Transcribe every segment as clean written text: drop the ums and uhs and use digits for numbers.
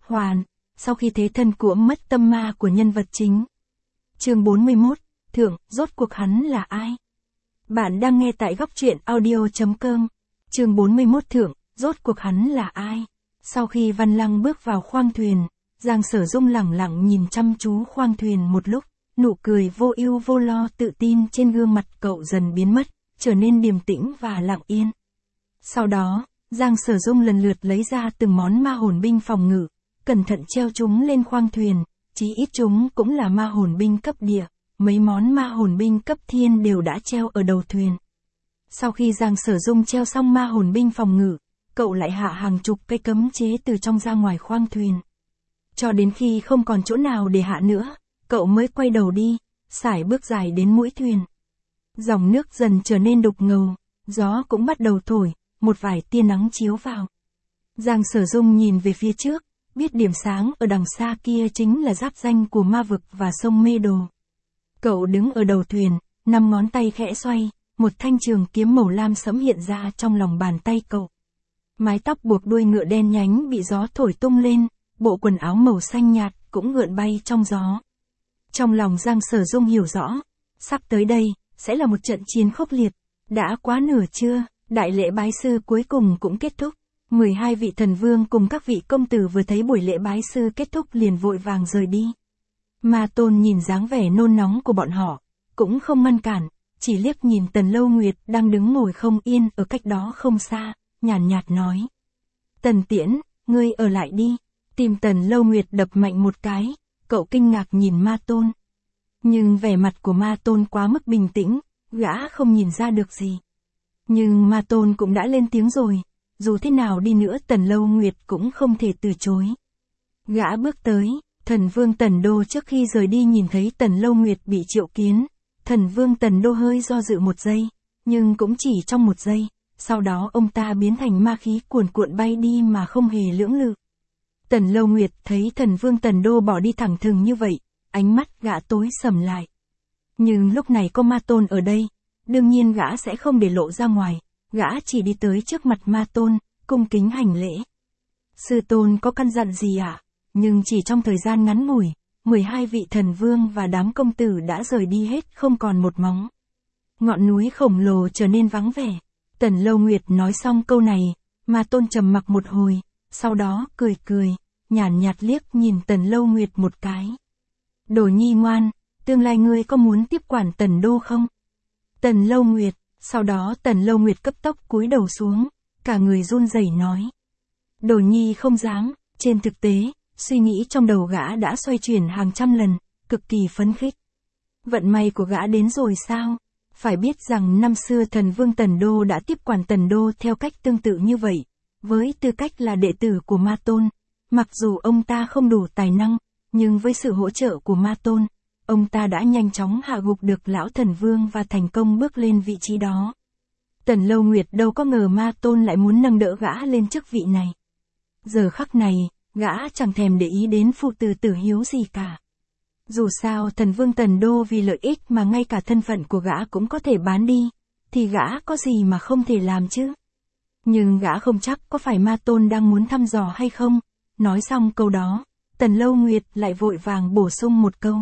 hoàn, sau khi thế thân của mất tâm ma của nhân vật chính. Chương 41, Thượng, rốt cuộc hắn là ai? Bạn đang nghe tại góc truyện audio.com. Chương 41 Thượng, rốt cuộc hắn là ai? Sau khi Văn Lăng bước vào khoang thuyền, Giang Sở Dung lẳng lặng nhìn chăm chú khoang thuyền một lúc, nụ cười vô ưu vô lo tự tin trên gương mặt cậu dần biến mất, trở nên điềm tĩnh và lặng yên. Sau đó, Giang Sở Dung lần lượt lấy ra từng món ma hồn binh phòng ngự, cẩn thận treo chúng lên khoang thuyền, chí ít chúng cũng là ma hồn binh cấp địa, mấy món ma hồn binh cấp thiên đều đã treo ở đầu thuyền. Sau khi Giang Sở Dung treo xong ma hồn binh phòng ngự, cậu lại hạ hàng chục cây cấm chế từ trong ra ngoài khoang thuyền. Cho đến khi không còn chỗ nào để hạ nữa, cậu mới quay đầu đi, sải bước dài đến mũi thuyền. Dòng nước dần trở nên đục ngầu, gió cũng bắt đầu thổi, một vài tia nắng chiếu vào. Giang Sở Dung nhìn về phía trước, biết điểm sáng ở đằng xa kia chính là giáp ranh của ma vực và sông Mê Đồ. Cậu đứng ở đầu thuyền, 5 ngón tay khẽ xoay, một thanh trường kiếm màu lam sẫm hiện ra trong lòng bàn tay cậu. Mái tóc buộc đuôi ngựa đen nhánh bị gió thổi tung lên, bộ quần áo màu xanh nhạt cũng gợn bay trong gió. Trong lòng Giang Sở Dung hiểu rõ, sắp tới đây, sẽ là một trận chiến khốc liệt. Đã quá nửa trưa, đại lễ bái sư cuối cùng cũng kết thúc. 12 vị thần vương cùng các vị công tử vừa thấy buổi lễ bái sư kết thúc liền vội vàng rời đi. Ma Tôn nhìn dáng vẻ nôn nóng của bọn họ, cũng không ngăn cản, chỉ liếc nhìn Tần Lâu Nguyệt đang đứng ngồi không yên ở cách đó không xa, nhàn nhạt nói. Tần Tiễn, ngươi ở lại đi. Tim Tần Lâu Nguyệt đập mạnh một cái, cậu kinh ngạc nhìn Ma Tôn. Nhưng vẻ mặt của Ma Tôn quá mức bình tĩnh, gã không nhìn ra được gì. Nhưng Ma Tôn cũng đã lên tiếng rồi, dù thế nào đi nữa Tần Lâu Nguyệt cũng không thể từ chối. Gã bước tới, thần vương Tần Đô trước khi rời đi nhìn thấy Tần Lâu Nguyệt bị triệu kiến, thần vương Tần Đô hơi do dự một giây, nhưng cũng chỉ trong một giây, sau đó ông ta biến thành ma khí cuồn cuộn bay đi mà không hề lưỡng lự. Tần Lâu Nguyệt thấy thần vương Tần Đô bỏ đi thẳng thừng như vậy, ánh mắt gã tối sầm lại. Nhưng lúc này có Ma Tôn ở đây, đương nhiên gã sẽ không để lộ ra ngoài, gã chỉ đi tới trước mặt Ma Tôn, cung kính hành lễ. Sư tôn có căn dặn gì ạ? Nhưng chỉ trong thời gian ngắn ngủi, 12 vị thần vương và đám công tử đã rời đi hết không còn một móng. Ngọn núi khổng lồ trở nên vắng vẻ. Tần Lâu Nguyệt nói xong câu này, Ma Tôn trầm mặc một hồi, sau đó cười cười, nhàn nhạt liếc nhìn Tần Lâu Nguyệt một cái. Đồ nhi ngoan, tương lai ngươi có muốn tiếp quản Tần Đô không? Tần Lâu Nguyệt, sau đó Tần Lâu Nguyệt cấp tốc cúi đầu xuống, cả người run rẩy nói. Đồ nhi không dám, trên thực tế, suy nghĩ trong đầu gã đã xoay chuyển hàng trăm lần, cực kỳ phấn khích. Vận may của gã đến rồi sao? Phải biết rằng năm xưa thần vương Tần Đô đã tiếp quản Tần Đô theo cách tương tự như vậy, với tư cách là đệ tử của Ma Tôn. Mặc dù ông ta không đủ tài năng, nhưng với sự hỗ trợ của Ma Tôn, ông ta đã nhanh chóng hạ gục được lão thần vương và thành công bước lên vị trí đó. Tần Lâu Nguyệt đâu có ngờ Ma Tôn lại muốn nâng đỡ gã lên chức vị này. Giờ khắc này, gã chẳng thèm để ý đến phụ tử tử hiếu gì cả. Dù sao thần vương Tần Đô vì lợi ích mà ngay cả thân phận của gã cũng có thể bán đi, thì gã có gì mà không thể làm chứ. Nhưng gã không chắc có phải Ma Tôn đang muốn thăm dò hay không. Nói xong câu đó, Tần Lâu Nguyệt lại vội vàng bổ sung một câu.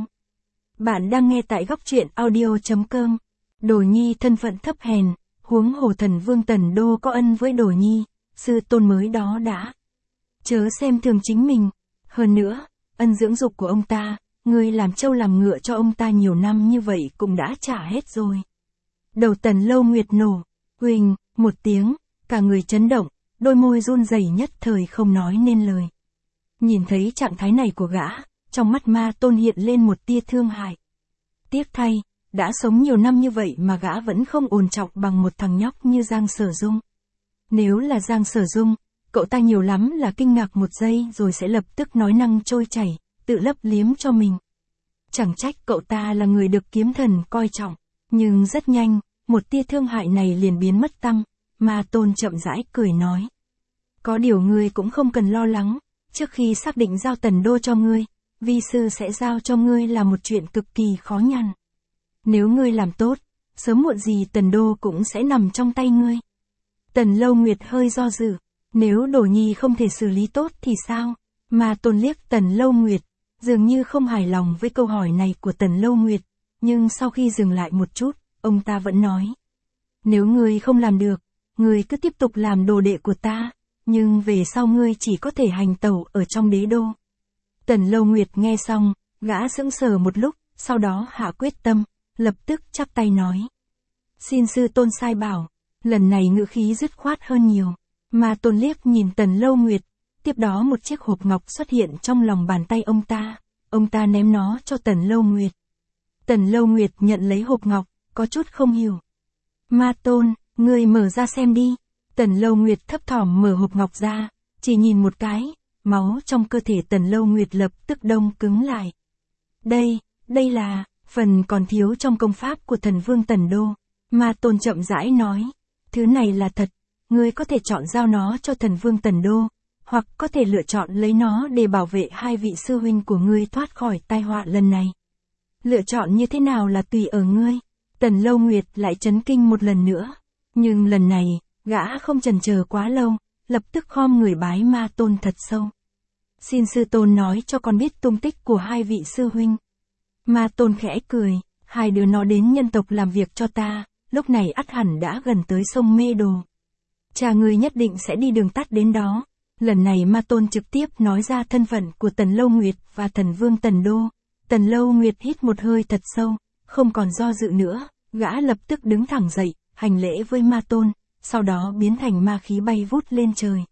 Bạn đang nghe tại góc truyện audio.com. Đồ nhi thân phận thấp hèn, huống hồ thần vương Tần Đô có ân với Đồ nhi, sư tôn mới đó đã. Chớ xem thường chính mình. Hơn nữa, ân dưỡng dục của ông ta, ngươi làm trâu làm ngựa cho ông ta nhiều năm như vậy cũng đã trả hết rồi. Đầu Tần Lâu Nguyệt nổ, huỳnh, một tiếng, cả người chấn động, đôi môi run rẩy nhất thời không nói nên lời. Nhìn thấy trạng thái này của gã, trong mắt Ma Tôn hiện lên một tia thương hại. Tiếc thay, đã sống nhiều năm như vậy mà gã vẫn không ổn trọng bằng một thằng nhóc như Giang Sở Dung. Nếu là Giang Sở Dung, cậu ta nhiều lắm là kinh ngạc một giây rồi sẽ lập tức nói năng trôi chảy, tự lấp liếm cho mình. Chẳng trách cậu ta là người được kiếm thần coi trọng, nhưng rất nhanh, một tia thương hại này liền biến mất tăm. Ma Tôn chậm rãi cười nói. Có điều ngươi cũng không cần lo lắng, trước khi xác định giao Tần Đô cho ngươi, vi sư sẽ giao cho ngươi là một chuyện cực kỳ khó nhằn. Nếu ngươi làm tốt, sớm muộn gì Tần Đô cũng sẽ nằm trong tay ngươi. Tần Lâu Nguyệt hơi do dự, nếu Đồ nhi không thể xử lý tốt thì sao? Ma Tôn liếc Tần Lâu Nguyệt, dường như không hài lòng với câu hỏi này của Tần Lâu Nguyệt, nhưng sau khi dừng lại một chút, ông ta vẫn nói. Nếu ngươi không làm được, ngươi cứ tiếp tục làm đồ đệ của ta, nhưng về sau ngươi chỉ có thể hành tẩu ở trong đế đô. Tần Lâu Nguyệt nghe xong, gã sững sờ một lúc, sau đó hạ quyết tâm, lập tức chắp tay nói. Xin sư tôn sai bảo, lần này ngữ khí dứt khoát hơn nhiều. Ma Tôn liếc nhìn Tần Lâu Nguyệt, tiếp đó một chiếc hộp ngọc xuất hiện trong lòng bàn tay ông ta ném nó cho Tần Lâu Nguyệt. Tần Lâu Nguyệt nhận lấy hộp ngọc, có chút không hiểu. Ma Tôn, ngươi mở ra xem đi. Tần Lâu Nguyệt thấp thỏm mở hộp ngọc ra, chỉ nhìn một cái, máu trong cơ thể Tần Lâu Nguyệt lập tức đông cứng lại. Đây là, phần còn thiếu trong công pháp của thần vương Tần Đô. Ma Tôn chậm rãi nói, thứ này là thật, ngươi có thể chọn giao nó cho thần vương Tần Đô, hoặc có thể lựa chọn lấy nó để bảo vệ hai vị sư huynh của ngươi thoát khỏi tai họa lần này. Lựa chọn như thế nào là tùy ở ngươi. Tần Lâu Nguyệt lại chấn kinh một lần nữa, nhưng lần này, gã không chần chờ quá lâu, lập tức khom người bái Ma Tôn thật sâu. Xin sư tôn nói cho con biết tung tích của hai vị sư huynh. Ma Tôn khẽ cười, hai đứa nó đến nhân tộc làm việc cho ta, lúc này ắt hẳn đã gần tới sông Mê Đồ. Cha ngươi nhất định sẽ đi đường tắt đến đó. Lần này Ma Tôn trực tiếp nói ra thân phận của Tần Lâu Nguyệt và thần vương Tần Đô. Tần Lâu Nguyệt hít một hơi thật sâu, không còn do dự nữa, gã lập tức đứng thẳng dậy, hành lễ với Ma Tôn, sau đó biến thành ma khí bay vút lên trời.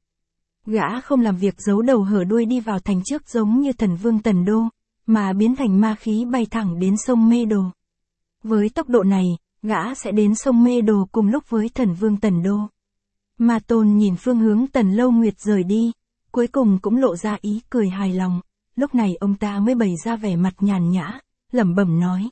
Gã không làm việc giấu đầu hở đuôi đi vào thành trước giống như thần vương Tần Đô, mà biến thành ma khí bay thẳng đến sông Mê Đồ. Với tốc độ này, gã sẽ đến sông Mê Đồ cùng lúc với thần vương Tần Đô. Ma Tôn nhìn phương hướng Tần Lâu Nguyệt rời đi, cuối cùng cũng lộ ra ý cười hài lòng, lúc này ông ta mới bày ra vẻ mặt nhàn nhã, lẩm bẩm nói.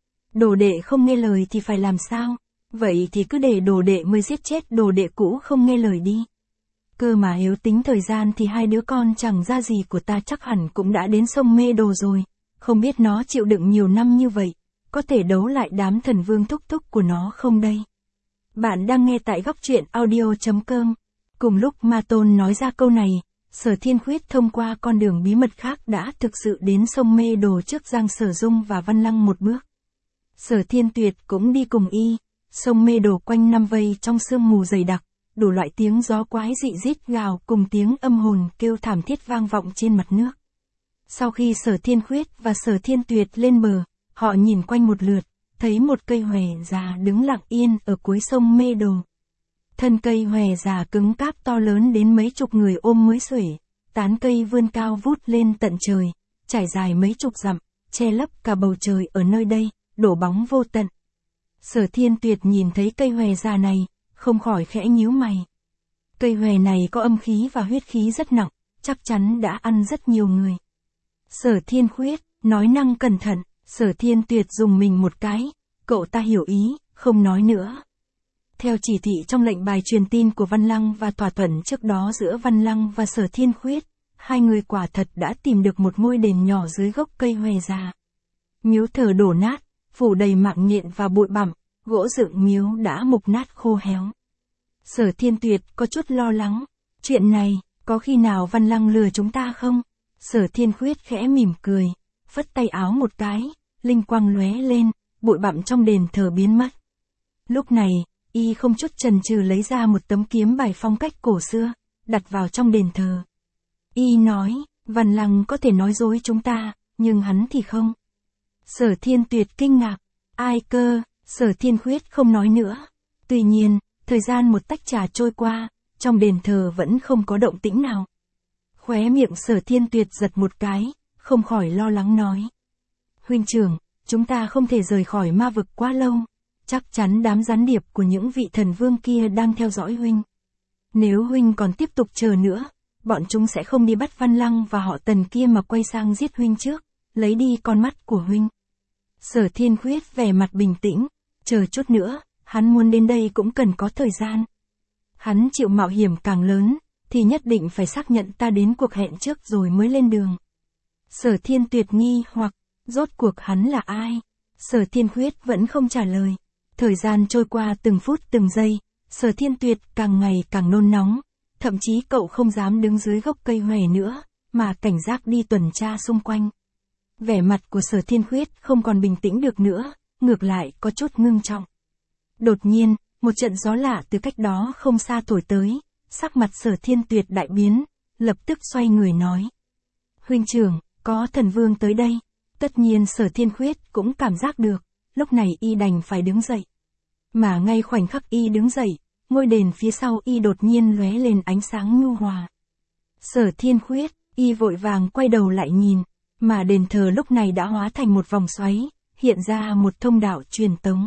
Đồ đệ không nghe lời thì phải làm sao, vậy thì cứ để đồ đệ mới giết chết đồ đệ cũ không nghe lời đi. Cơ mà nếu tính thời gian thì hai đứa con chẳng ra gì của ta chắc hẳn cũng đã đến sông Mê Đồ rồi, không biết nó chịu đựng nhiều năm như vậy, có thể đấu lại đám thần vương thúc thúc của nó không đây? Bạn đang nghe tại góc truyện audio.com. Cùng lúc Ma Tôn nói ra câu này, Sở Thiên Khuyết thông qua con đường bí mật khác đã thực sự đến sông Mê Đồ trước Giang Sở Dung và Văn Lăng một bước. Sở Thiên Tuyệt cũng đi cùng y, sông Mê Đồ quanh năm vây trong sương mù dày đặc, đủ loại tiếng gió quái dị rít gào cùng tiếng âm hồn kêu thảm thiết vang vọng trên mặt nước. Sau khi Sở Thiên Khuyết và Sở Thiên Tuyệt lên bờ, họ nhìn quanh một lượt, thấy một cây hòe già đứng lặng yên ở cuối sông Mê Đồ. Thân cây hòe già cứng cáp to lớn đến mấy chục người ôm mới xuể, tán cây vươn cao vút lên tận trời, trải dài mấy chục dặm, che lấp cả bầu trời ở nơi đây, đổ bóng vô tận. Sở Thiên Tuyệt nhìn thấy cây hòe già này, không khỏi khẽ nhíu mày. Cây hòe này có âm khí và huyết khí rất nặng, chắc chắn đã ăn rất nhiều người. Sở Thiên Khuyết, nói năng cẩn thận. Sở Thiên Tuyệt dùng mình một cái, cậu ta hiểu ý, không nói nữa. Theo chỉ thị trong lệnh bài truyền tin của Văn Lăng và thỏa thuận trước đó giữa Văn Lăng và Sở Thiên Khuyết, hai người quả thật đã tìm được một ngôi đền nhỏ dưới gốc cây hòe già. Miếu thờ đổ nát, phủ đầy mạng nhện và bụi bặm, gỗ dựng miếu đã mục nát khô héo. Sở Thiên Tuyệt có chút lo lắng, chuyện này, có khi nào Văn Lăng lừa chúng ta không? Sở Thiên Khuyết khẽ mỉm cười, phất tay áo một cái, linh quang lóe lên, bụi bặm trong đền thờ biến mất. Lúc này, y không chút chần chừ lấy ra một tấm kiếm bài phong cách cổ xưa, đặt vào trong đền thờ. Y nói, Văn Lăng có thể nói dối chúng ta, nhưng hắn thì không. Sở Thiên Tuyệt kinh ngạc, ai cơ? Sở Thiên Khuyết không nói nữa. Tuy nhiên, thời gian một tách trà trôi qua, trong đền thờ vẫn không có động tĩnh nào. Khóe miệng Sở Thiên Tuyệt giật một cái, không khỏi lo lắng nói. Huynh trưởng, chúng ta không thể rời khỏi ma vực quá lâu. Chắc chắn đám gián điệp của những vị thần vương kia đang theo dõi huynh. Nếu huynh còn tiếp tục chờ nữa, bọn chúng sẽ không đi bắt Văn Lăng và họ Tần kia mà quay sang giết huynh trước, lấy đi con mắt của huynh. Sở Thiên Khuyết vẻ mặt bình tĩnh, chờ chút nữa, hắn muốn đến đây cũng cần có thời gian. Hắn chịu mạo hiểm càng lớn, thì nhất định phải xác nhận ta đến cuộc hẹn trước rồi mới lên đường. Sở Thiên Tuyệt nghi hoặc, rốt cuộc hắn là ai? Sở Thiên Khuyết vẫn không trả lời. Thời gian trôi qua từng phút từng giây, Sở Thiên Tuyệt càng ngày càng nôn nóng, thậm chí cậu không dám đứng dưới gốc cây hòe nữa, mà cảnh giác đi tuần tra xung quanh. Vẻ mặt của Sở Thiên Khuyết không còn bình tĩnh được nữa, ngược lại có chút ngưng trọng. Đột nhiên, một trận gió lạ từ cách đó không xa thổi tới, sắc mặt Sở Thiên Tuyệt đại biến, lập tức xoay người nói. Huynh trưởng, có thần vương tới đây. Tất nhiên Sở Thiên Khuyết cũng cảm giác được, lúc này y đành phải đứng dậy. Mà ngay khoảnh khắc y đứng dậy, ngôi đền phía sau y đột nhiên lóe lên ánh sáng nhu hòa. Sở Thiên Khuyết, y vội vàng quay đầu lại nhìn, mà đền thờ lúc này đã hóa thành một vòng xoáy, hiện ra một thông đạo truyền tống.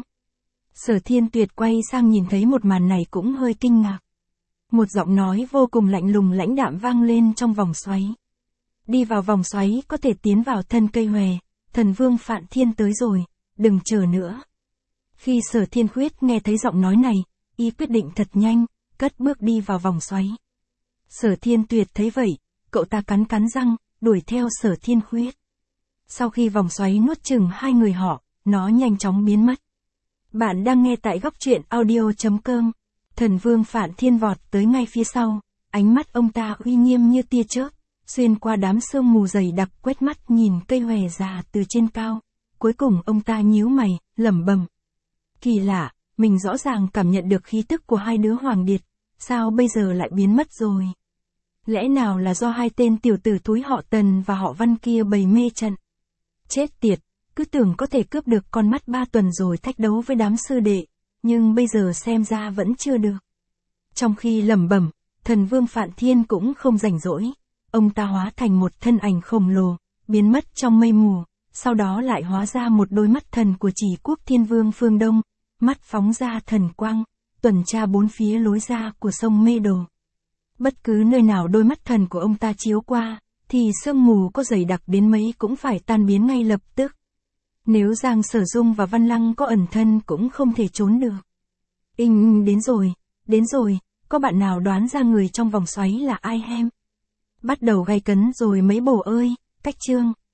Sở Thiên Tuyệt quay sang nhìn thấy một màn này cũng hơi kinh ngạc. Một giọng nói vô cùng lạnh lùng lãnh đạm vang lên trong vòng xoáy. Đi vào vòng xoáy có thể tiến vào thân cây hòe, thần vương Phạn Thiên tới rồi, đừng chờ nữa. Khi Sở Thiên Khuyết nghe thấy giọng nói này, y quyết định thật nhanh, cất bước đi vào vòng xoáy. Sở Thiên Tuyệt thấy vậy, cậu ta cắn răng, đuổi theo Sở Thiên Khuyết. Sau khi vòng xoáy nuốt chửng hai người họ, nó nhanh chóng biến mất. Bạn đang nghe tại góc truyện audio.com. Thần vương Phạn Thiên vọt tới ngay phía sau, ánh mắt ông ta uy nghiêm như tia chớp, xuyên qua đám sương mù dày đặc quét mắt nhìn cây hòe già từ trên cao. Cuối cùng ông ta nhíu mày, lẩm bẩm. Kỳ lạ, mình rõ ràng cảm nhận được khí tức của hai đứa hoàng điệt, sao bây giờ lại biến mất rồi? Lẽ nào là do hai tên tiểu tử thúi họ Tần và họ Văn kia bày mê trận? Chết tiệt, cứ tưởng có thể cướp được con mắt 3 tuần rồi thách đấu với đám sư đệ, nhưng bây giờ xem ra vẫn chưa được. Trong khi lẩm bẩm, thần vương Phạn Thiên cũng không rảnh rỗi, ông ta hóa thành một thân ảnh khổng lồ, biến mất trong mây mù, sau đó lại hóa ra một đôi mắt thần của Chỉ Quốc Thiên Vương phương Đông, mắt phóng ra thần quang, tuần tra bốn phía lối ra của sông Mê Đồ. Bất cứ nơi nào đôi mắt thần của ông ta chiếu qua, thì sương mù có dày đặc đến mấy cũng phải tan biến ngay lập tức. Nếu Giang Sở Dung và Văn Lăng có ẩn thân cũng không thể trốn được. Đến rồi, có bạn nào đoán ra người trong vòng xoáy là ai hem? Bắt đầu gay cấn rồi mấy bồ ơi, cách chương.